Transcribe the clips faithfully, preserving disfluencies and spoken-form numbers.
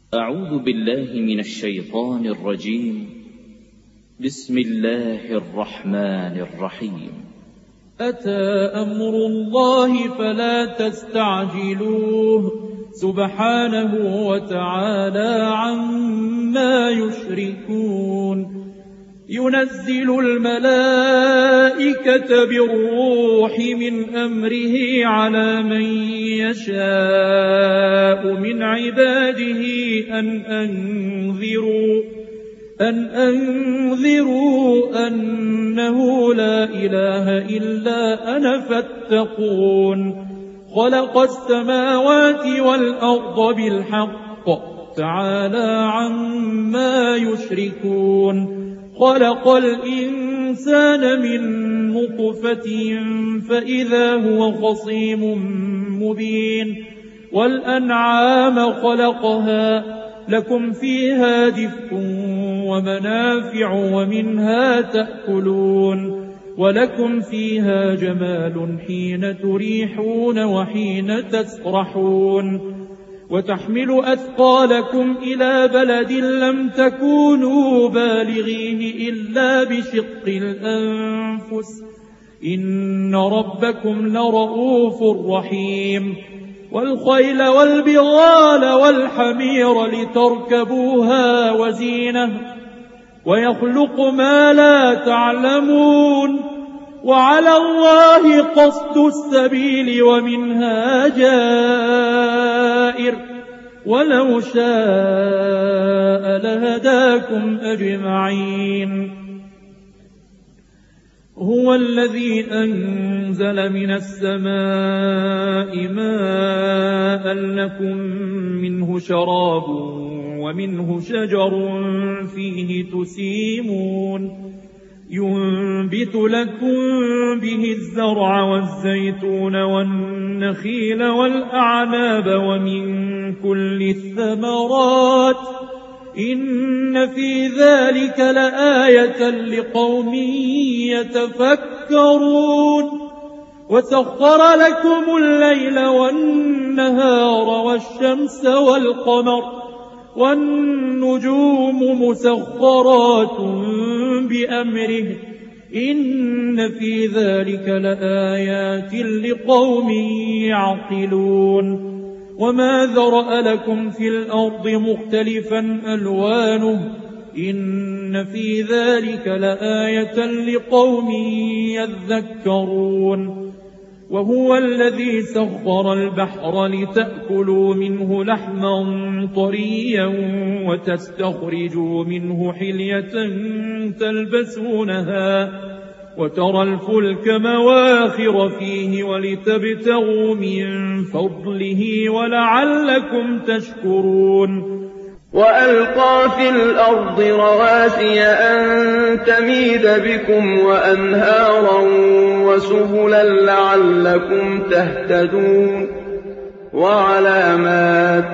أعوذ بالله من الشيطان الرجيم. بسم الله الرحمن الرحيم. أتى أمر الله فلا تستعجلوه سبحانه وتعالى عما يشركون. ينزل الملائكة بالروح من أمره على من يشاء من عباده أن أنذروا أن أنذروا أنه لا إله إلا أنا فاتقون. خلق السماوات والأرض بالحق تعالى عما يشركون. خلق الإنسان من نطفة فإذا هو خصيم مبين. والأنعام خلقها لكم فيها دفء ومنافع ومنها تأكلون. ولكم فيها جمال حين تريحون وحين تسرحون. وتحمل أثقالكم إلى بلد لم تكونوا بالغيه إلا بشق الأنفس إن ربكم لرؤوف رحيم. والخيل والبغال والحمير لتركبوها وزينة ويخلق ما لا تعلمون. وعلى الله قصد السبيل ومنها جائر ولو شاء لهداكم أجمعين. هو الذي أنزل من السماء ماء لكم منه شراب ومنه شجر فيه تسيمون. ينبت لكم به الزرع والزيتون والنخيل والأعناب ومن كل الثمرات إن في ذلك لآية لقوم يتفكرون. وسخر لكم الليل والنهار والشمس والقمر والنجوم مسخرات بأمره إن في ذلك لآيات لقوم يعقلون. وما ذرأ لكم في الأرض مختلفا ألوانه إن في ذلك لآية لقوم يذكرون. وهو الذي سخر البحر لتأكلوا منه لحما طريا وتستخرجوا منه حلية تلبسونها وترى الفلك مواخر فيه ولتبتغوا من فضله ولعلكم تشكرون. وألقى في الأرض رواسي أن تميد بكم وأنهارا وسبلا لعلكم تهتدون. وعلامات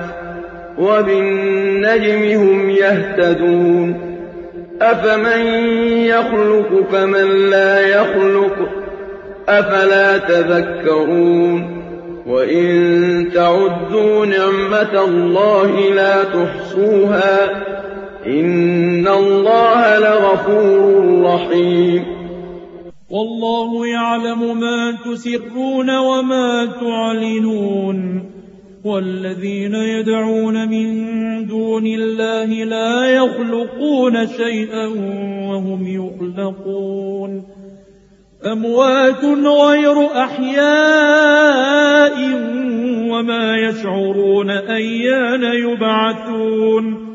وبالنجم هم يهتدون. أفمن يخلق كمن لا يخلق أفلا تذكرون. وإن تعدوا نعمة الله لا تحصوها إن الله لغفور رحيم. والله يعلم ما تسرون وما تعلنون. والذين يدعون من دون الله لا يخلقون شيئا وهم يخلقون. أموات غير أحياء وما يشعرون أيان يبعثون.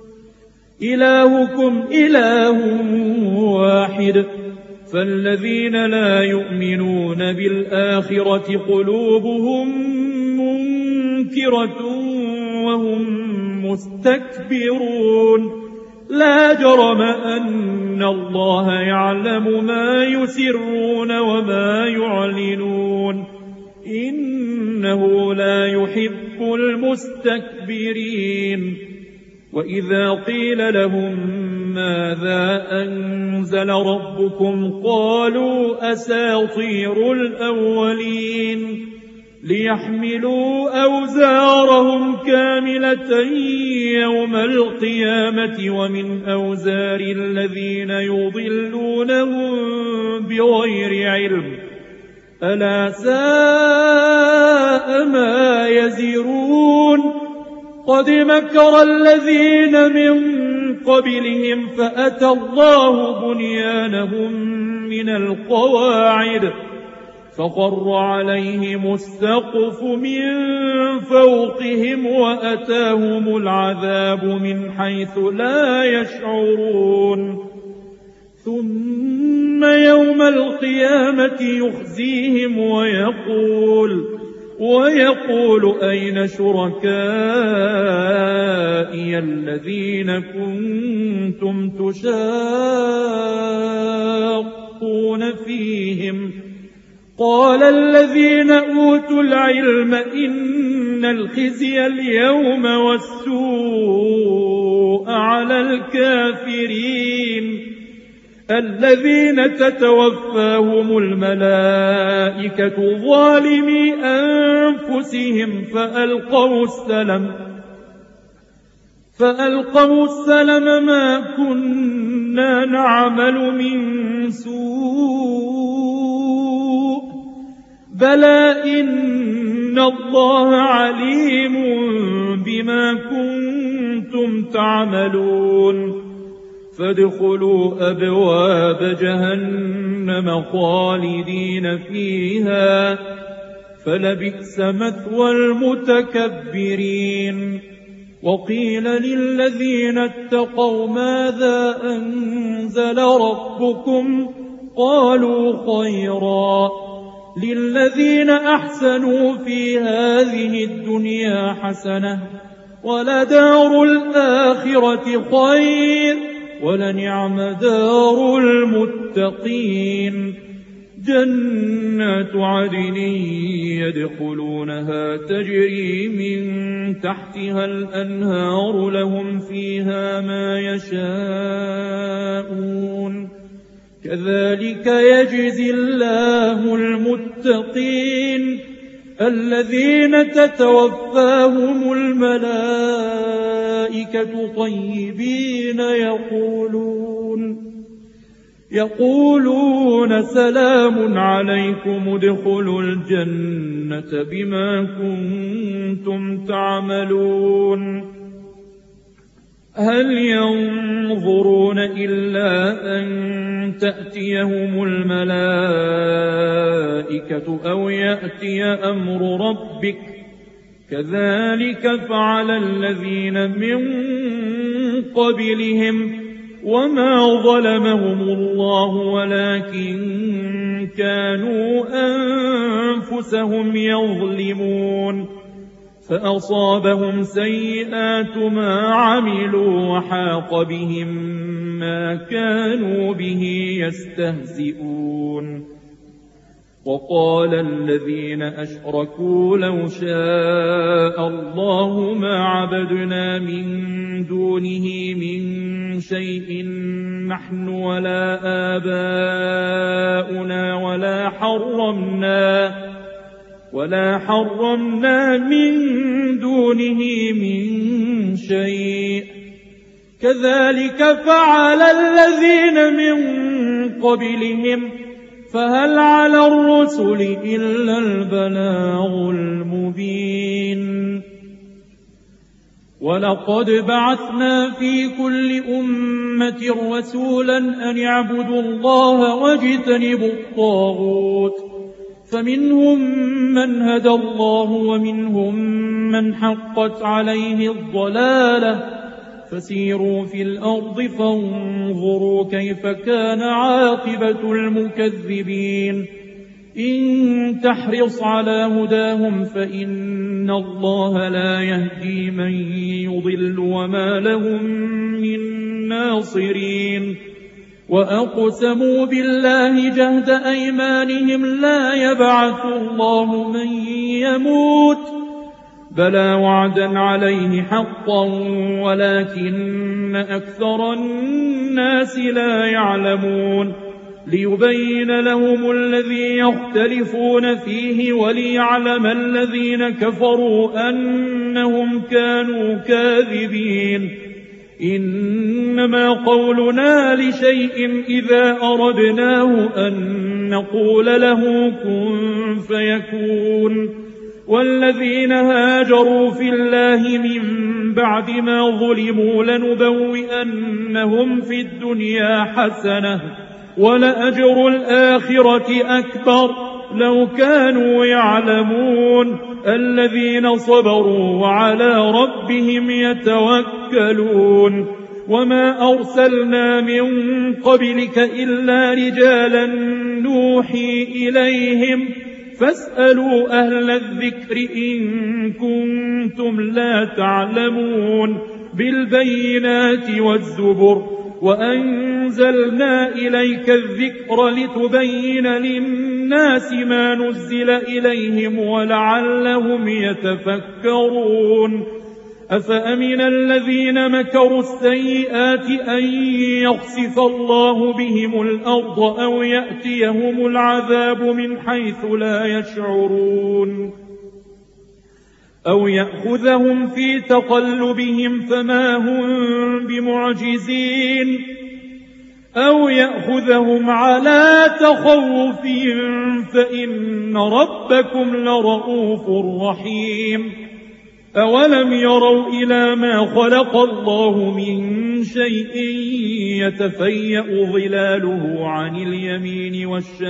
إلهكم إله واحد فالذين لا يؤمنون بالآخرة قلوبهم منكرة وهم مستكبرون. لا جرم أن الله يعلم ما يسرون وما يعلنون إنه لا يحب المستكبرين. وإذا قيل لهم ماذا أنزل ربكم قالوا أساطير الأولين ليحملوا أوزارهم كاملة يوم القيامة ومن أوزار الذين يضلونهم بغير علم ألا ساء ما يزرون قد مكر الذين من قبلهم فأتى الله بنيانهم من القواعد فقر عليهم السقف من فوقهم وأتاهم العذاب من حيث لا يشعرون ثم يوم القيامة يخزيهم ويقول ويقول أين شركائي الذين كنتم تشاقون فيهم قال الذين أوتوا العلم إن الخزي اليوم والسوء على الكافرين الذين تتوفاهم الملائكة ظالمي أنفسهم فألقوا السلم فألقوا السلم ما كنا نعمل من سوء بلى إن الله عليم بما كنتم تعملون فادخلوا أبواب جهنم خالدين فيها فلبئس مثوى المتكبرين وقيل للذين اتقوا ماذا أنزل ربكم قالوا خيرا للذين أحسنوا في هذه الدنيا حسنة ولدار الآخرة خير ولنعم دار المتقين جنات عدن يدخلونها تجري من تحتها الأنهار لهم فيها ما يشاءون كذلك يجزي الله المتقين الذين تتوفاهم الملائكة طيبين يقولون يقولون سلام عليكم ادخلوا الجنة بما كنتم تعملون هل ينظرون إلا أن تأتيهم الملائكة أو يأتي أمر ربك كذلك فعل الذين من قبلهم وما ظلمهم الله ولكن كانوا أنفسهم يظلمون فأصابهم سيئات ما عملوا وحاق بهم ما كانوا به يستهزئون وقال الذين أشركوا لو شاء الله ما عبدنا من دونه من شيء نحن ولا آباؤنا ولا حرمنا ولا حرمنا من دونه من شيء كذلك فعل الذين من قبلهم فهل على الرسل إلا البلاغ المبين ولقد بعثنا في كل أمة رسولا أن يعبدوا الله واجتنبوا الطاغوت فمنهم من هدى الله ومنهم من حقت عليه الضلالة فسيروا في الأرض فانظروا كيف كان عاقبة المكذبين إن تحرص على هداهم فإن الله لا يهدي من يضل وما لهم من ناصرين وأقسموا بالله جهد أيمانهم لا يبعث الله من يموت بلى وعدا عليه حقا ولكن أكثر الناس لا يعلمون ليبين لهم الذي يختلفون فيه وليعلم الذين كفروا أنهم كانوا كاذبين. إنما قولنا لشيء إذا أردناه أن نقول له كن فيكون. والذين هاجروا في الله من بعد ما ظلموا لنبوئنهم في الدنيا حسنة ولأجر الآخرة أكبر لو كانوا يعلمون. الذين صبروا وعلى ربهم يتوكلون. وما أرسلنا من قبلك إلا رجالا نوحي إليهم فاسألوا أهل الذكر إن كنتم لا تعلمون. بالبينات والزبر وأنزلنا إليك الذكر لتبين للناس ما نزل إليهم ولعلهم يتفكرون. أفأمن الذين مكروا السيئات أن يخسف الله بهم الأرض أو يأتيهم العذاب من حيث لا يشعرون أو يأخذهم في تقلبهم فما هم بمعجزين أو يأخذهم على تخوف فإن ربكم لرؤوف رحيم. أولم يروا إلى ما خلق الله من شيء يتفيأ ظلاله عن اليمين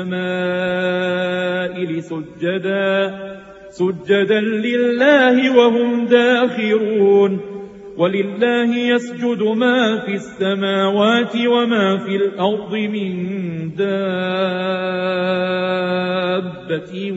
والشمائل سجدا سجدا لله وهم داخرون. ولله يسجد ما في السماوات وما في الأرض من دابة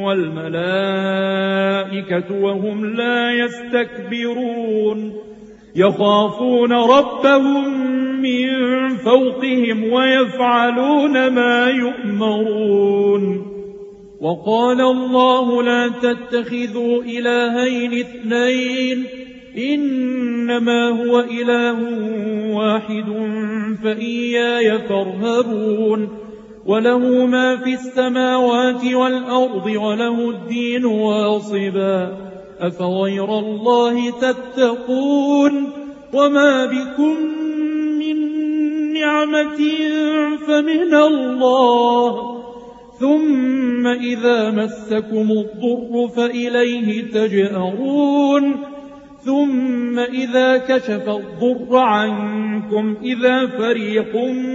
والملائكة وهم لا يستكبرون. يخافون ربهم من فوقهم ويفعلون ما يؤمرون. وقال الله لا تتخذوا إلهين اثنين إنما هو إله واحد فإياي فارهبون. وله ما في السماوات والأرض وله الدين واصبا. أفغير الله تتقون. وما بكم من نعمة فمن الله ثم إذا مسكم الضر فإليه تجأرون. ثم إذا كشف الضر عنكم إذا فريق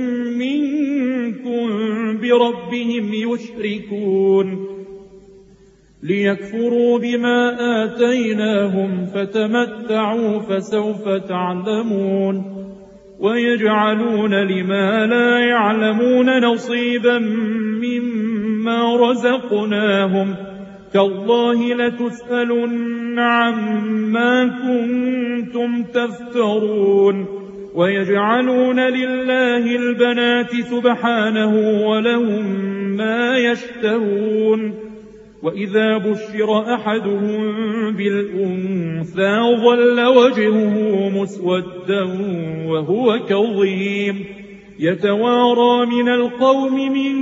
منكم بربهم يشركون. ليكفروا بما آتيناهم فتمتعوا فسوف تعلمون. ويجعلون لما لا يعلمون نصيبا مما رزقناهم. تالله لتسألن عما كنتم تفترون. ويجعلون لله البنات سبحانه ولهم ما يشتهون. وإذا بشر أحدهم بالأنثى ظل وجهه مسودا وهو كظيم يتوارى من القوم من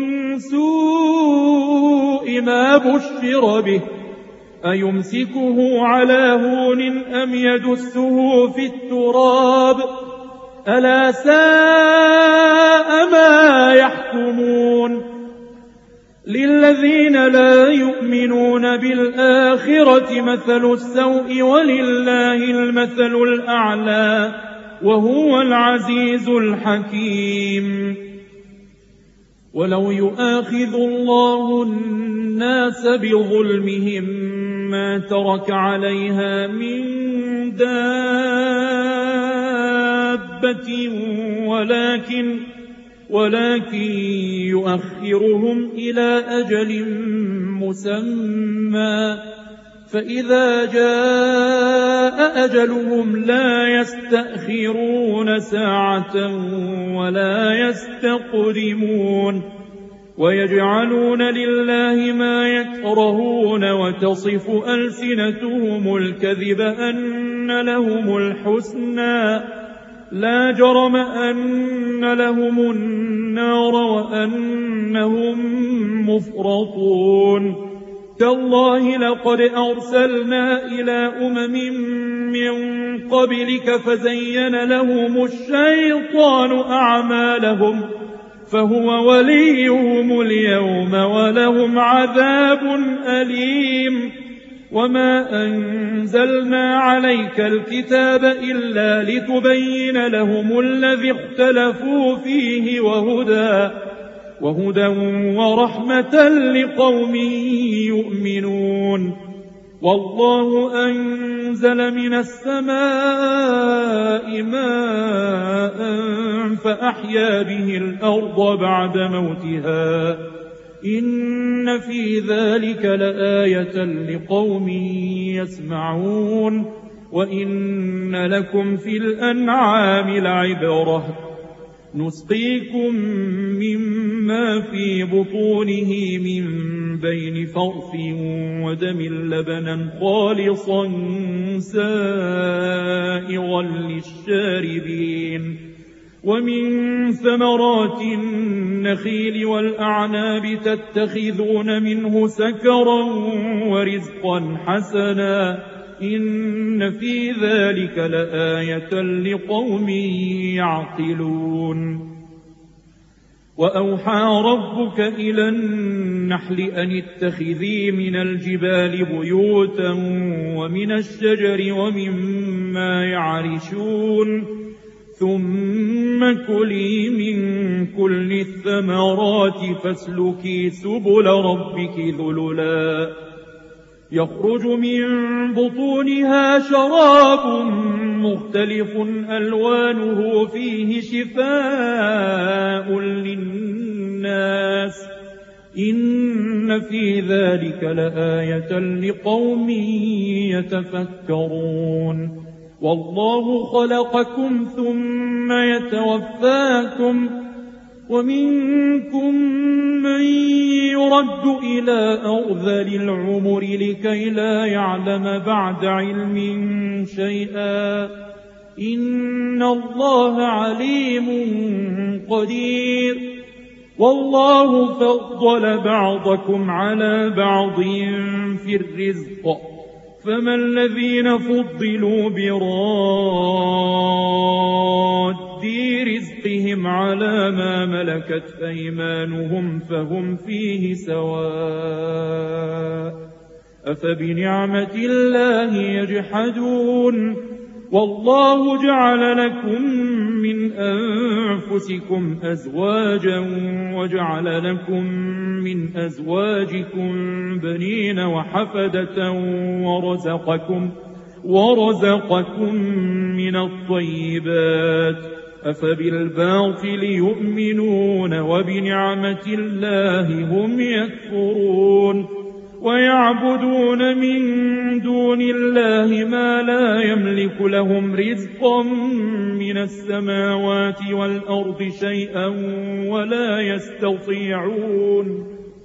سوء ما بشر به أيمسكه على هون أم يدسه في التراب ألا ساء ما يحكمون. للذين لا يؤمنون بالآخرة مثل السوء ولله المثل الأعلى وهو العزيز الحكيم. ولو يؤاخذ الله الناس بظلمهم ما ترك عليها من دابة ولكن ولكن يؤخرهم إلى أجل مسمى فإذا جاء أجلهم لا يستأخرون ساعة ولا يستقدمون. ويجعلون لله ما يكرهون وتصف ألسنتهم الكذب أن لهم الحسنى لا جرم أن لهم النار وأنهم مفرطون تالله لقد أرسلنا إلى أمم من قبلك فزين لهم الشيطان أعمالهم فهو وليهم اليوم ولهم عذاب أليم وما أنزلنا عليك الكتاب إلا لتبين لهم الذي اختلفوا فيه وهدى وهدى ورحمة لقوم يؤمنون والله أنزل من السماء ماء فأحيا به الأرض بعد موتها إن في ذلك لآية لقوم يسمعون وإن لكم في الأنعام لعبرة نسقيكم مما في بطونه من بين فرث ودم لبنا خالصا سائغا للشاربين ومن ثمرات النخيل والأعناب تتخذون منه سكرا ورزقا حسنا إن في ذلك لآية لقوم يعقلون وأوحى ربك إلى النحل أن اتخذي من الجبال بيوتا ومن الشجر ومما يعرشون ثم كلي من كل الثمرات فاسلكي سبل ربك ذللا يخرج من بطونها شراب مختلف ألوانه فيه شفاء للناس إن في ذلك لآية لقوم يتفكرون والله خلقكم ثم يتوفاكم ومنكم من يرد إلى أرذل العمر لكي لا يعلم بعد علم شيئا إن الله عليم قدير والله فضل بعضكم على بعض في الرزق فما الذين فضلوا براد رزقهم على ما ملكت أيمانهم فهم فيه سواء أفبنعمة الله يجحدون والله جعل لكم من أنفسكم أزواجا وجعل لكم من أزواجكم بنين وحفدة ورزقكم ورزقكم من الطيبات أفبالباطل يؤمنون وبنعمة الله هم يكفرون ويعبدون من دون الله ما لا يملك لهم رزقا من السماوات والأرض شيئا ولا يستطيعون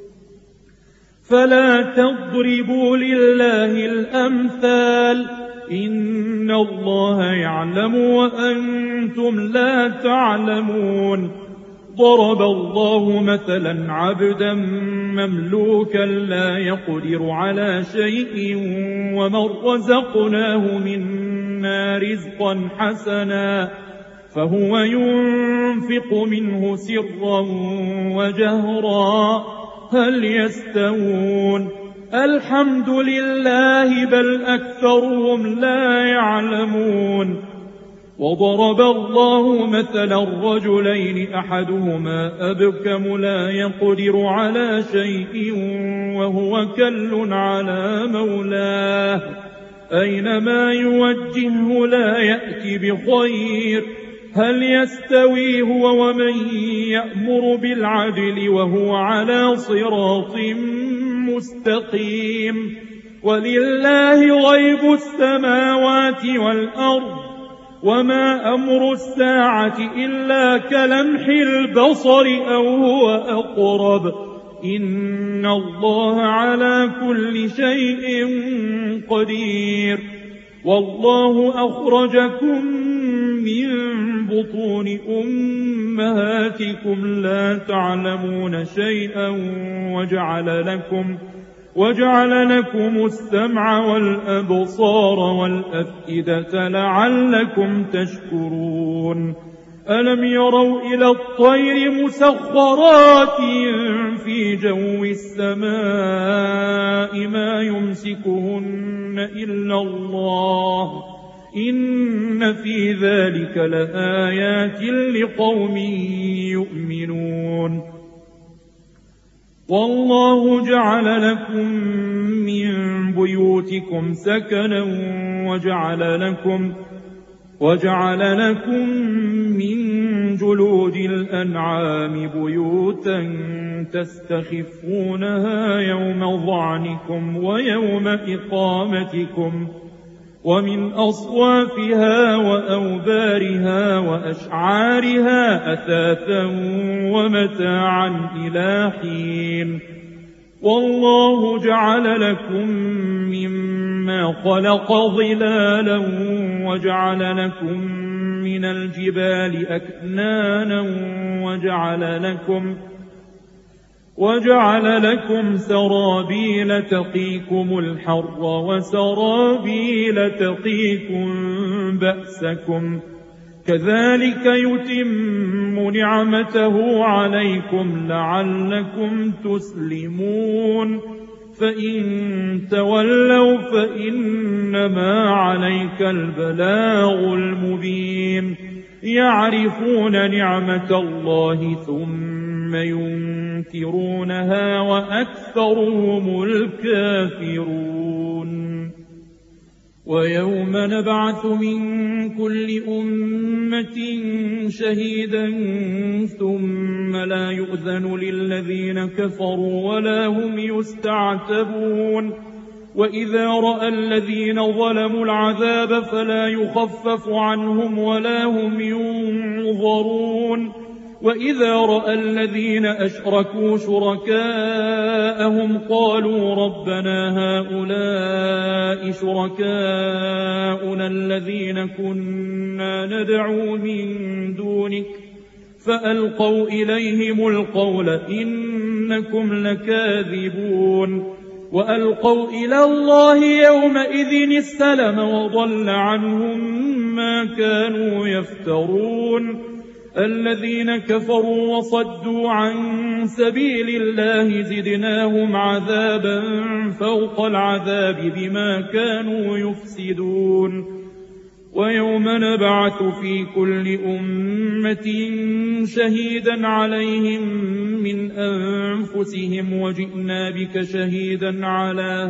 فلا تضربوا لله الأمثال إن الله يعلم وأنتم لا تعلمون ضرب الله مثلا عبدا مملوكا لا يقدر على شيء ومن رزقناه منا رزقا حسنا فهو ينفق منه سرا وجهرا هل يستوون الحمد لله بل أكثرهم لا يعلمون وضرب الله مثلا رجلين أحدهما أبكم لا يقدر على شيء وهو كل على مولاه أينما يوجهه لا يأتي بخير هل يستوي هو ومن يأمر بالعدل وهو على صراط مستقيم ولله غيب السماوات والأرض وما أمر الساعة إلا كلمح البصر أو هو أقرب إن الله على كل شيء قدير والله أخرجكم من بطون أمهاتكم لا تعلمون شيئا وجعل لكم وجعل لكم السمع والأبصار والأفئدة لعلكم تشكرون ألم يروا إلى الطير مسخرات في جو السماء ما يمسكهن إلا الله إن في ذلك لآيات لقوم يؤمنون والله جعل لكم من بيوتكم سكنا وجعل لكم وجعل لكم من جلود الأنعام بيوتا تستخفونها يوم ظعنكم ويوم إقامتكم ومن أصوافها وأوبارها وأشعارها أثاثا ومتاعا إلى حين والله جعل لكم مما خلق ظلالا وجعل لكم من الجبال أكنانا وجعل لكم وجعل لكم سرابيل تقيكم الحر وسرابيل تقيكم بأسكم كذلك يتم نعمته عليكم لعلكم تسلمون فإن تولوا فإنما عليك البلاغ المبين يعرفون نعمة الله ثم ينكرونها وأكثرهم الكافرون ويوم نبعث من كل أمة شهيدا ثم لا يؤذن للذين كفروا ولا هم يستعتبون وإذا رأى الذين ظلموا العذاب فلا يخفف عنهم ولا هم ينظرون وإذا رأى الذين أشركوا شركاءهم قالوا ربنا هؤلاء شركاؤنا الذين كنا ندعو من دونك فألقوا إليهم القول إنكم لكاذبون وألقوا إلى الله يومئذ السلم وضل عنهم ما كانوا يفترون الذين كفروا وصدوا عن سبيل الله زدناهم عذابا فوق العذاب بما كانوا يفسدون ويوم نبعث في كل أمة شهيدا عليهم من أنفسهم وجئنا بك شهيدا على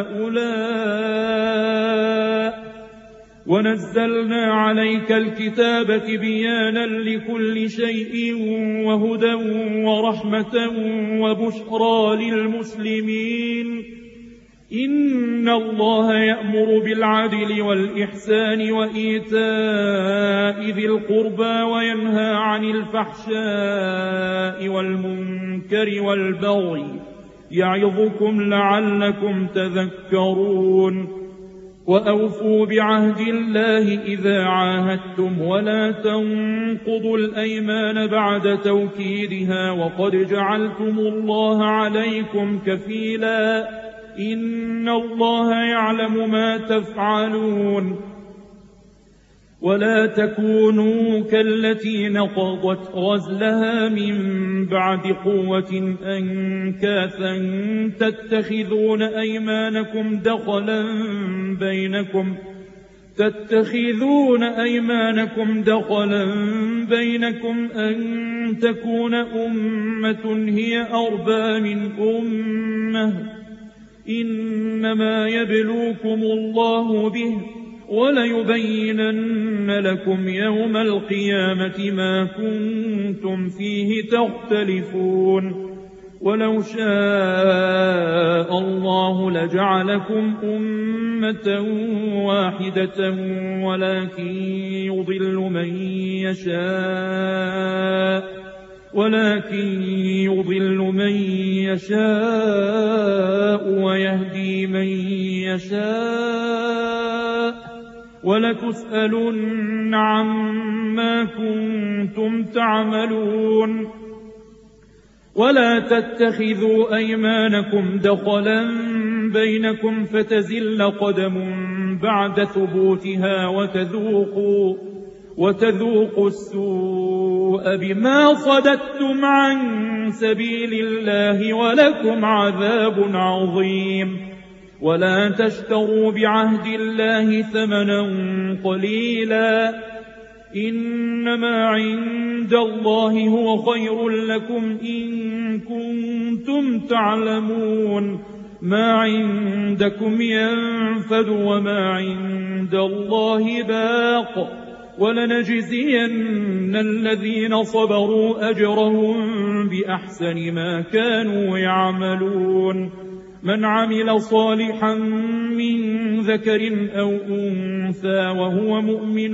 هؤلاء ونزلنا عليك الكتاب بيانا لكل شيء وهدى ورحمة وبشرى للمسلمين إن الله يأمر بالعدل والإحسان وإيتاء ذي القربى وينهى عن الفحشاء والمنكر والبغي يعظكم لعلكم تذكرون وأوفوا بعهد الله إذا عاهدتم ولا تنقضوا الأيمان بعد توكيدها وقد جعلتم الله عليكم كفيلا إن الله يعلم ما تفعلون ولا تكونوا كالتي نقضت غزلها من بعد قوة أنكاثا تتخذون أيمانكم دخلا بينكم تتخذون أيمانكم دخلا بينكم أن تكون أمة هي أربى من أمة إنما يبلوكم الله به وليبينن لكم يوم القيامة ما كنتم فيه تختلفون ولو شاء الله لجعلكم أمة واحدة ولكن يضل من يشاء ولكن يضل من يشاء ويهدي من يشاء ولتسألن عما كنتم تعملون. ولا تتخذوا أيمانكم دخلا بينكم فتزل قدم بعد ثبوتها وتذوقوا, وتذوقوا السوء بما صددتم عن سبيل الله ولكم عذاب عظيم. ولا تشتروا بعهد الله ثمنا قليلا، إنما عند الله هو خير لكم إن كنتم تعلمون. ما عندكم ينفد وما عند الله باق، ولنجزين الذين صبروا أجرهم بأحسن ما كانوا يعملون. من عمل صالحا من ذكر أو أنثى وهو مؤمن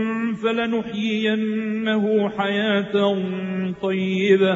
فلنحيينه حياة طيبة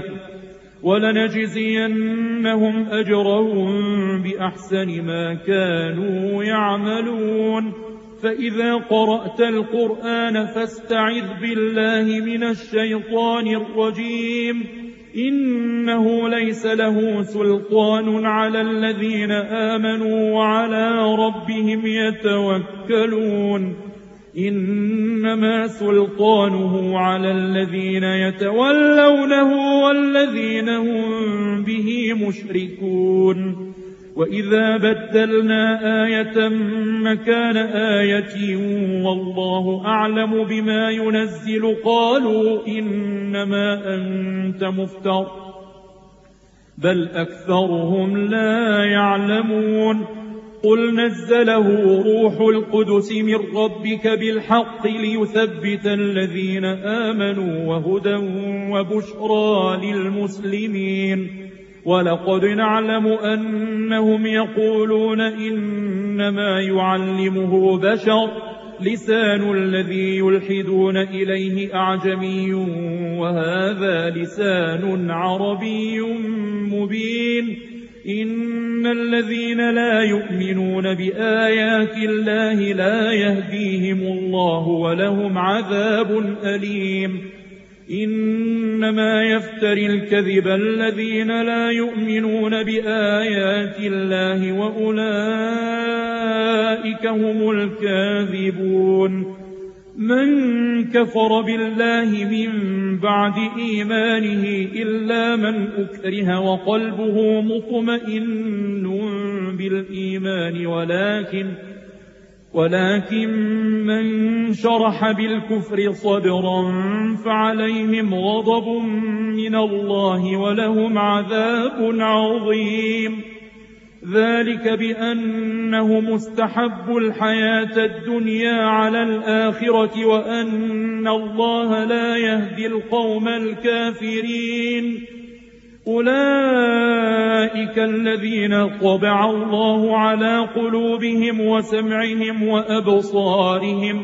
ولنجزينهم أجرهم بأحسن ما كانوا يعملون. فإذا قرأت القرآن فاستعذ بالله من الشيطان الرجيم، إنه ليس له سلطان على الذين آمنوا وعلى ربهم يتوكلون. إنما سلطانه على الذين يتولونه والذين هم به مشركون. وإذا بدلنا آية مكان آية والله أعلم بما ينزل قالوا إنما أنت مفتر، بل أكثرهم لا يعلمون. قل نزله روح القدس من ربك بالحق ليثبت الذين آمنوا وهدى وبشرى للمسلمين. ولقد نعلم أنهم يقولون إنما يعلمه بشر، لسان الذي يلحدون إليه أعجمي وهذا لسان عربي مبين. إن الذين لا يؤمنون بآيات الله لا يهديهم الله ولهم عذاب أليم. إنما يفتري الكذب الذين لا يؤمنون بآيات الله وأولئك هم الكاذبون. من كفر بالله من بعد إيمانه إلا من أكره وقلبه مطمئن بالإيمان ولكن ولكن من شرح بالكفر صدرا فعليهم غضب من الله ولهم عذاب عظيم. ذلك بأنه مستحب الحياة الدنيا على الآخرة وأن الله لا يهدي القوم الكافرين. أولئك الذين طبع الله على قلوبهم وسمعهم وأبصارهم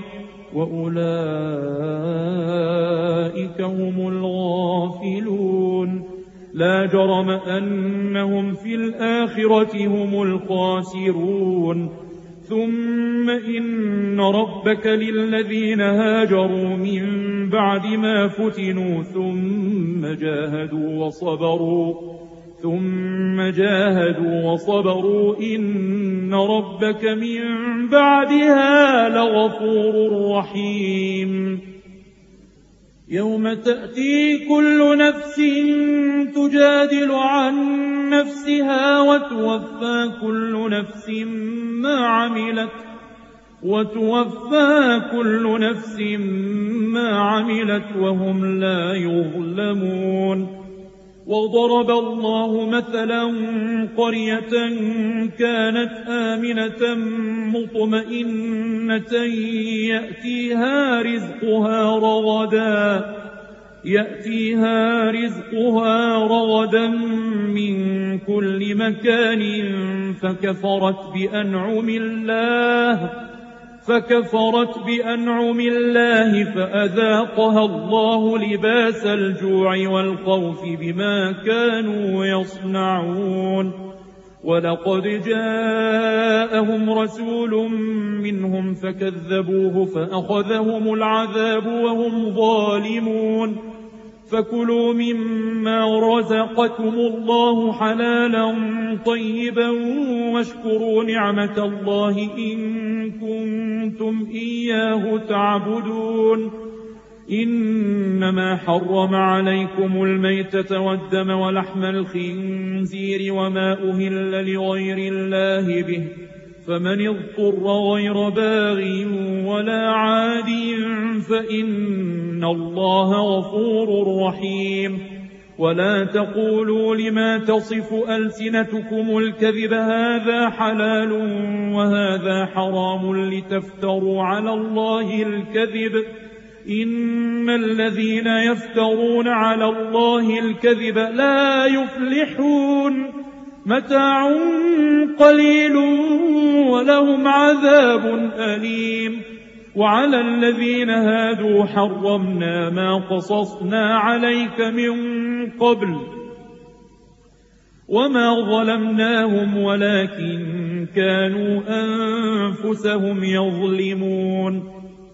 وأولئك هم الغافلون. لا جرم أنهم في الآخرة هم الخاسرون. ثم إن ربك للذين هاجروا من بعد ما فتنوا ثم جاهدوا وصبروا ثم جاهدوا وصبروا إن ربك من بعدها لغفور رحيم. يوم تأتي كل نفس تجادل عن نفسها وتوفى كل نفس ما عملت وتوفى كل نفس ما عملت وهم لا يظلمون. وضرب الله مثلا قرية كانت آمنة مطمئنة يأتيها رزقها رغدا يأتيها رزقها رغدا من كل مكان فكفرت بأنعم الله فكفرت بأنعم الله فأذاقها الله لباس الجوع والخوف بما كانوا يصنعون. ولقد جاءهم رسول منهم فكذبوه فأخذهم العذاب وهم ظالمون فكلوا مما رزقكم الله حلالا طيبا واشكروا نعمة الله إن كنتم إياه تعبدون إنما حرم عليكم الميتة والدم ولحم الخنزير وما أهل لغير الله به فمن اضطر غير باغ ولا عاد فإن الله غفور رحيم ولا تقولوا لما تصف ألسنتكم الكذب هذا حلال وهذا حرام لتفتروا على الله الكذب إن الذين يفترون على الله الكذب لا يفلحون متاع قليل ولهم عذاب أليم وعلى الذين هادوا حرمنا ما قصصنا عليك من قبل وما ظلمناهم ولكن كانوا أنفسهم يظلمون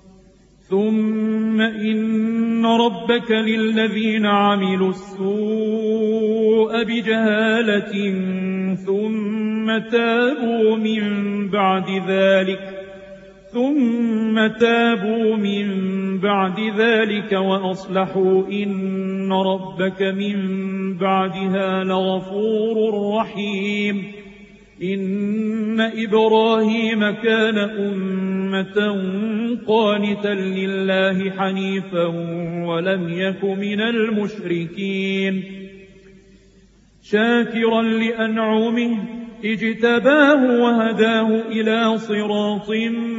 ثم إن ربك للذين عملوا السوء بجهالة ثم تابوا من بعد ذلك ثم تابوا من بعد ذلك وأصلحوا إن ربك من بعدها لغفور رحيم إن إبراهيم كان أمة قانتا لله حنيفا ولم يك من المشركين شاكرا لأنعمه اجتباه وهداه إلى صراط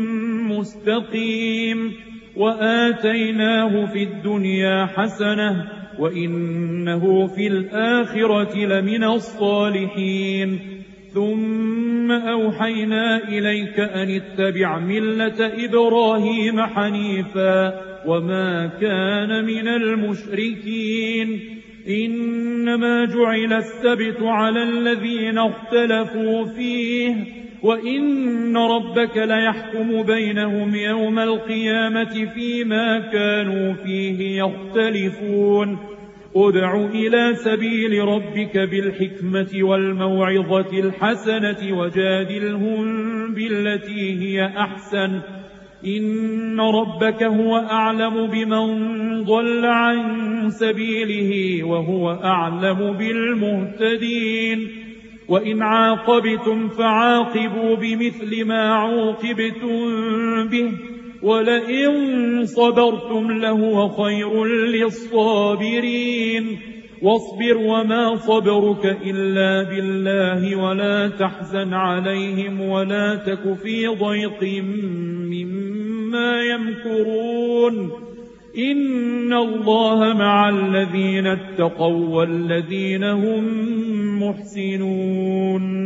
مستقيم وآتيناه في الدنيا حسنة وإنه في الآخرة لمن الصالحين ثم أوحينا إليك أن اتبع ملة إبراهيم حنيفا وما كان من المشركين إنما جعل السبت على الذين اختلفوا فيه وإن ربك ليحكم بينهم يوم القيامة فيما كانوا فيه يختلفون ادع إلى سبيل ربك بالحكمة والموعظة الحسنة وجادلهم بالتي هي أحسن إن ربك هو أعلم بمن ضل عن سبيله وهو أعلم بالمهتدين وإن عاقبتم فعاقبوا بمثل ما عوقبتم به ولئن صبرتم لهو خير للصابرين واصبر وما صبرك إلا بالله ولا تحزن عليهم ولا تك في ضيق مما يمكرون إن الله مع الذين اتقوا والذين هم محسنون